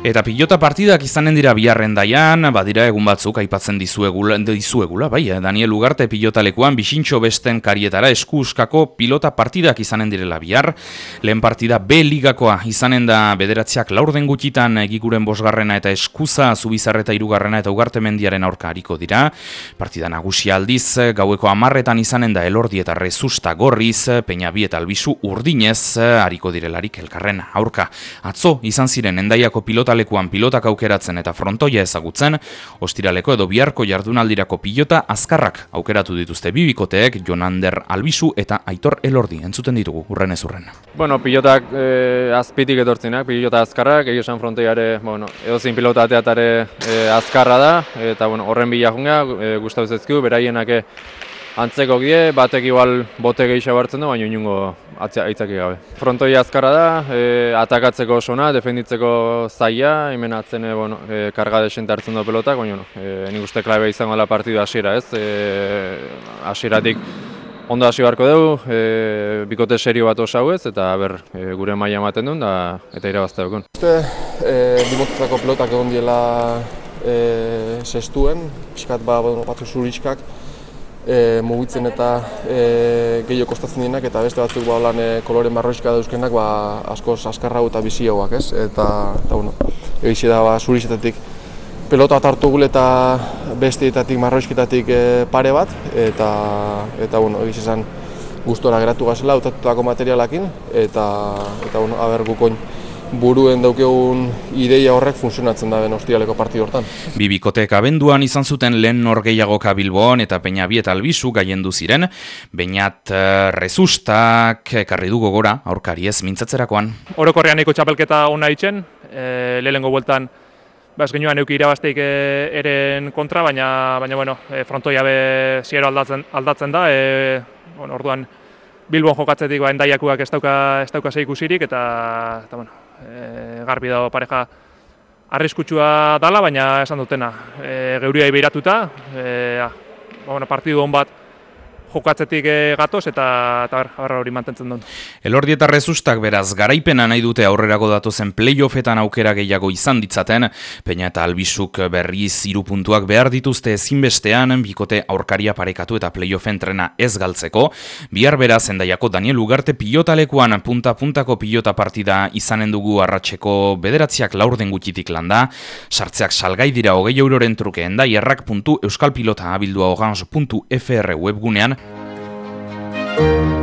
Eta pilota partidak izanen dira bihar Hendaian, badira egun batzuk aipatzen dizuegula, bai, Daniel Ugarte pilotalekuan Bixintxo besten karietara eskuskako pilota partidak izanen direla bihar. Lehen partida B ligakoa izanen da bederatziak laurden gutxitan Egiguren bosgarrena eta Eskuza Zubizarreta hirugarrena eta Ugarte mendiaren aurka hariko dira. Partida nagusia aldiz, gaueko 10etan izanen da Elordi eta Rezusta Gorriz, Peñabi eta Albisu Urdinez hariko direlarik elkarren aurka. Atzo izan ziren Hendaiako pilotalekuan pilotak aukeratzen eta frontoia ezagutzen, ostiraleko edo biharko jardunaldirako pilota azkarrak aukeratu dituzte bibikoteek Jonander Albisu eta Aitor Elordi entzuten ditugu urrenez urren. Bueno, pilotak azpitik etortzenak, pilota azkarrak, egia esan frontoiare, edozein pilota ateatare azkarra da, eta horren bila junga, gustatu zezkiu, beraienak antzeko die, batek igual bote gehiago hartzen du, baina inungo aitzaki gabe. Frontoia azkarra da, atakatzeko osona, defenditzeko zaila, hemen atzen karga desente hartzen du pelotak, baina nik uste klabe izango dela partidu hasiera, ez? Hasieratik ondo hasi beharko dugu, bikote serio bat oso hauez, eta gure maila ematen duen, eta irabazte dukun. Dimotutako pelotak egon diela sestuen, pixkat batzuk zuritxkak, mugitzen eta gehiago kostatzen dienak, eta beste batzuk kolore marroixka dauzkenak askoz askarrago eta biziagoak, ez? Eta egize da zurixetatik pelota hartu gule eta besteetatik marroixketatik pare bat, eta egize esan gustora geratu gazela hautatutako materialakin, eta gukoin buruen daukegun ideia horrek funtzionatzen da ben ostiraleko partidu hortan. Bibikotek abenduan izan zuten lehen norgehiagoka Bilbon eta Peñabi eta Albisu gaiendu ziren, Beñat Rezustak ekarri du gogora aurkari ez mintzatzerakoan. Orokorrean nahiko txapelketa ona itzen, lehenengo bueltan ez genuen euki irabazteik eren kontra, baina frontoia ziero aldatzen da, orduan Bilbon jokatzetik Hendaiakoak ez dauka zeikusirik, eta garbi dago pareja arriskutsua dala, baina esan dutena. Geuria beiratuta, partidu on bat jokatzetik gatoz eta hori mantentzen duen. Elordi eta Rezustak beraz garaipena nahi dute aurrerako datozen playoffetan aukera gehiago izan ditzaten, Peña eta Albisuk berriz 3 puntuak behar dituzte ezinbestean, bikote aurkaria parekatu eta playoffen trena ez galtzeko. Bihar beraz Hendaiako Daniel Ugarte pilotalekuan punta-puntako pilota partida izanen dugu arratseko bederatziak laurden gutxitik landa, sartzeak salgai dira 20 euroren truke hendaiarrak.euskalpilota abildua orange.fr webgunean.